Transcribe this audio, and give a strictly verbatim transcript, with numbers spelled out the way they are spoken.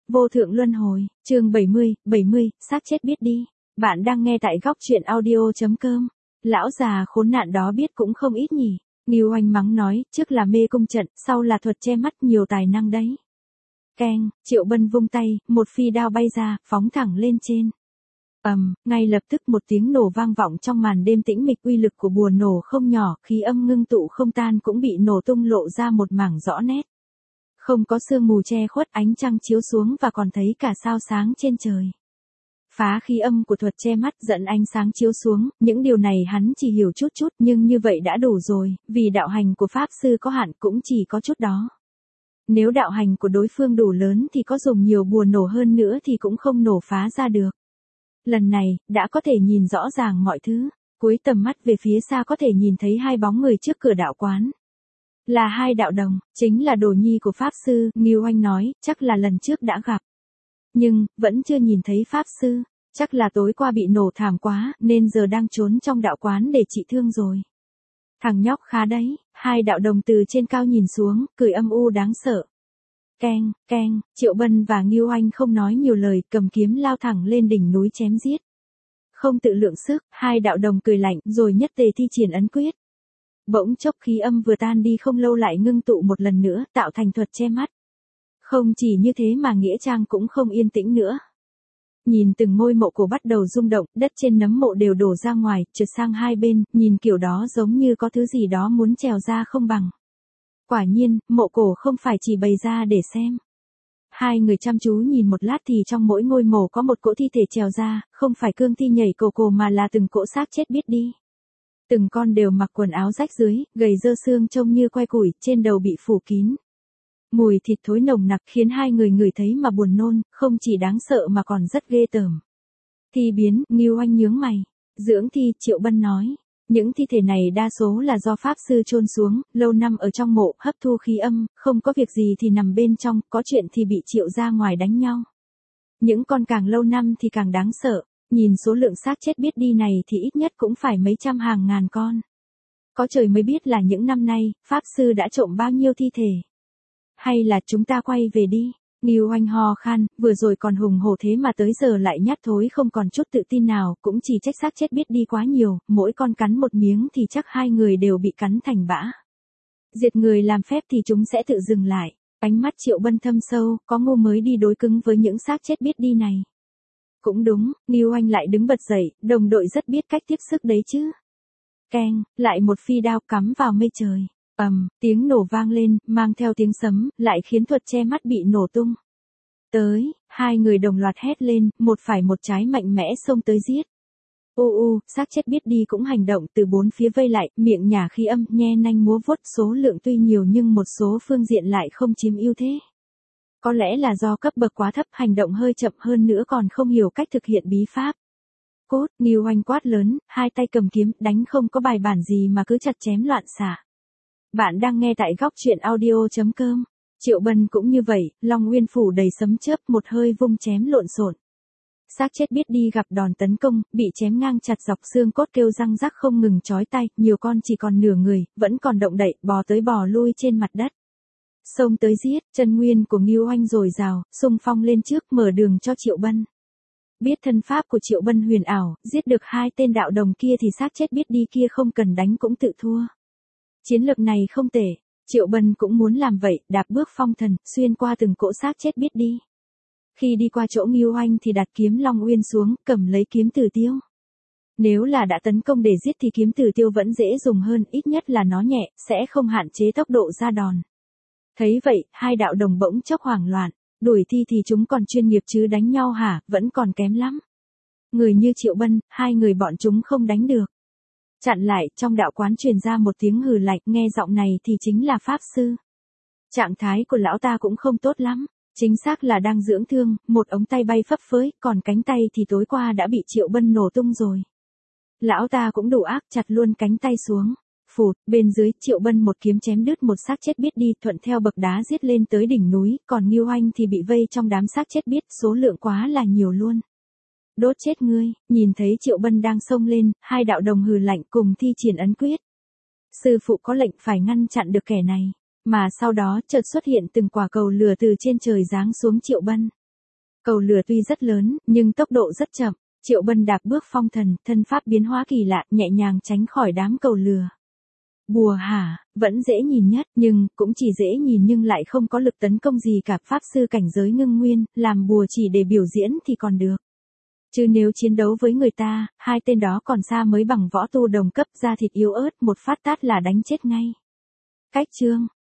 Vô thượng luân hồi, chương bảy mươi, bảy mươi, xác chết biết đi. Bạn đang nghe tại góc truyện audio.com. Lão già khốn nạn đó biết cũng không ít nhỉ. Ngưu Anh mắng nói, trước là mê cung trận, sau là thuật che mắt, nhiều tài năng đấy. Keng, Triệu Bân vung tay, một phi đao bay ra, phóng thẳng lên trên. ầm, um, ngay lập tức một tiếng nổ vang vọng trong màn đêm tĩnh mịch, uy lực của bùa nổ không nhỏ, khí âm ngưng tụ không tan cũng bị nổ tung lộ ra một mảng rõ nét. Không có sương mù che khuất, ánh trăng chiếu xuống và còn thấy cả sao sáng trên trời. Phá khí âm của thuật che mắt dẫn ánh sáng chiếu xuống, những điều này hắn chỉ hiểu chút chút nhưng như vậy đã đủ rồi, vì đạo hành của Pháp Sư có hạn cũng chỉ có chút đó. Nếu đạo hành của đối phương đủ lớn thì có dùng nhiều bùa nổ hơn nữa thì cũng không nổ phá ra được. Lần này, đã có thể nhìn rõ ràng mọi thứ, cuối tầm mắt về phía xa có thể nhìn thấy hai bóng người trước cửa đạo quán. Là hai đạo đồng, chính là đồ nhi của Pháp Sư, Ngưu Anh nói, chắc là lần trước đã gặp. Nhưng, vẫn chưa nhìn thấy Pháp Sư, chắc là tối qua bị nổ thảm quá, nên giờ đang trốn trong đạo quán để trị thương rồi. Thằng nhóc khá đấy, hai đạo đồng từ trên cao nhìn xuống, cười âm u đáng sợ. Keng, keng, Triệu Bân và Ngưu Anh không nói nhiều lời, cầm kiếm lao thẳng lên đỉnh núi chém giết. Không tự lượng sức, hai đạo đồng cười lạnh, rồi nhất tề thi triển ấn quyết. Bỗng chốc khí âm vừa tan đi không lâu lại ngưng tụ một lần nữa, tạo thành thuật che mắt. Không chỉ như thế mà nghĩa trang cũng không yên tĩnh nữa. Nhìn từng ngôi mộ cổ bắt đầu rung động, đất trên nấm mộ đều đổ ra ngoài, trượt sang hai bên, nhìn kiểu đó giống như có thứ gì đó muốn trèo ra không bằng. Quả nhiên, mộ cổ không phải chỉ bày ra để xem. Hai người chăm chú nhìn một lát thì trong mỗi ngôi mộ có một cỗ thi thể trèo ra, không phải cương thi nhảy cồ cồ mà là từng cỗ xác chết biết đi. Từng con đều mặc quần áo rách dưới, gầy dơ xương trông như que củi, trên đầu bị phủ kín. Mùi thịt thối nồng nặc khiến hai người ngửi thấy mà buồn nôn, không chỉ đáng sợ mà còn rất ghê tởm. Thi biến, Ngưu Anh nhướng mày. Dưỡng thi, Triệu Bân nói. Những thi thể này đa số là do Pháp Sư chôn xuống, lâu năm ở trong mộ, hấp thu khí âm, không có việc gì thì nằm bên trong, có chuyện thì bị triệu ra ngoài đánh nhau. Những con càng lâu năm thì càng đáng sợ. Nhìn số lượng xác chết biết đi này thì ít nhất cũng phải mấy trăm hàng ngàn con. Có trời mới biết là những năm nay, Pháp Sư đã trộm bao nhiêu thi thể. Hay là chúng ta quay về đi. Ngưu Anh ho khan, vừa rồi còn hùng hổ thế mà tới giờ lại nhát thối không còn chút tự tin nào, cũng chỉ trách xác chết biết đi quá nhiều, mỗi con cắn một miếng thì chắc hai người đều bị cắn thành bã. Diệt người làm phép thì chúng sẽ tự dừng lại. Ánh mắt Triệu Bân thâm sâu, có ngu mới đi đối cứng với những xác chết biết đi này. Cũng đúng, Ngưu Anh lại đứng bật dậy, đồng đội rất biết cách tiếp sức đấy chứ. Keng, lại một phi đao cắm vào mây trời. ầm, um, tiếng nổ vang lên, mang theo tiếng sấm, lại khiến thuật che mắt bị nổ tung. Tới, hai người đồng loạt hét lên, một phải một trái mạnh mẽ xông tới giết. U u, xác chết biết đi cũng hành động từ bốn phía vây lại, miệng nhả khí âm, nhe nanh múa vuốt, số lượng tuy nhiều nhưng một số phương diện lại không chiếm ưu thế. Có lẽ là do cấp bậc quá thấp, hành động hơi chậm hơn nữa còn không hiểu cách thực hiện bí pháp. Cốt, Ngưu Anh quát lớn, hai tay cầm kiếm, đánh không có bài bản gì mà cứ chặt chém loạn xạ. Bạn đang nghe tại góc truyện audio.com. Triệu Bân cũng như vậy, Long Nguyên phủ đầy sấm chớp, một hơi vung chém lộn xộn. Xác chết biết đi gặp đòn tấn công, bị chém ngang chặt dọc xương cốt kêu răng rắc không ngừng chói tai, nhiều con chỉ còn nửa người, vẫn còn động đậy, bò tới bò lui trên mặt đất. Xông tới giết, chân nguyên của Ngưu Anh dồi dào, xung phong lên trước mở đường cho Triệu Bân. Biết thân pháp của Triệu Bân huyền ảo, giết được hai tên đạo đồng kia thì xác chết biết đi kia không cần đánh cũng tự thua. Chiến lược này không tệ, Triệu Bân cũng muốn làm vậy, đạp bước phong thần, xuyên qua từng cỗ xác chết biết đi. Khi đi qua chỗ Ngưu Anh thì đặt kiếm Long Uyên xuống, cầm lấy kiếm Tử Tiêu. Nếu là đã tấn công để giết thì kiếm Tử Tiêu vẫn dễ dùng hơn, ít nhất là nó nhẹ, sẽ không hạn chế tốc độ ra đòn. Thấy vậy, hai đạo đồng bỗng chốc hoảng loạn, đuổi thi thì chúng còn chuyên nghiệp chứ đánh nhau hả, vẫn còn kém lắm. Người như Triệu Bân, hai người bọn chúng không đánh được. Chặn lại, trong đạo quán truyền ra một tiếng hừ lạnh, nghe giọng này thì chính là Pháp Sư. Trạng thái của lão ta cũng không tốt lắm, chính xác là đang dưỡng thương, một ống tay bay phấp phới, còn cánh tay thì tối qua đã bị Triệu Bân nổ tung rồi. Lão ta cũng đủ ác, chặt luôn cánh tay xuống. Phụt, bên dưới, Triệu Bân một kiếm chém đứt một xác chết biết đi, thuận theo bậc đá giết lên tới đỉnh núi, còn Ngưu Anh thì bị vây trong đám xác chết biết, số lượng quá là nhiều luôn. Đốt chết ngươi, nhìn thấy Triệu Bân đang xông lên, hai đạo đồng hừ lạnh cùng thi triển ấn quyết. Sư phụ có lệnh phải ngăn chặn được kẻ này, mà sau đó chợt xuất hiện từng quả cầu lửa từ trên trời giáng xuống Triệu Bân. Cầu lửa tuy rất lớn, nhưng tốc độ rất chậm. Triệu Bân đạp bước phong thần, thân pháp biến hóa kỳ lạ, nhẹ nhàng tránh khỏi đám cầu lửa. Bùa hả, vẫn dễ nhìn nhất, nhưng, cũng chỉ dễ nhìn nhưng lại không có lực tấn công gì cả. Pháp sư cảnh giới ngưng nguyên, làm bùa chỉ để biểu diễn thì còn được. Chứ nếu chiến đấu với người ta, hai tên đó còn xa mới bằng võ tu đồng cấp, da thịt yếu ớt, một phát tát là đánh chết ngay. Cách chương